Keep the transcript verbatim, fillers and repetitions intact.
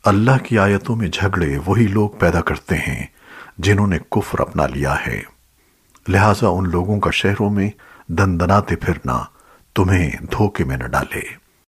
अल्लाह की आयतों में झगड़े वही लोग पैदा करते हैं जिन्होंने कुफ्र अपना लिया है। लिहाजा उन लोगों का शहरों में दंदनाते फिरना तुम्हें धोखे में न डाले।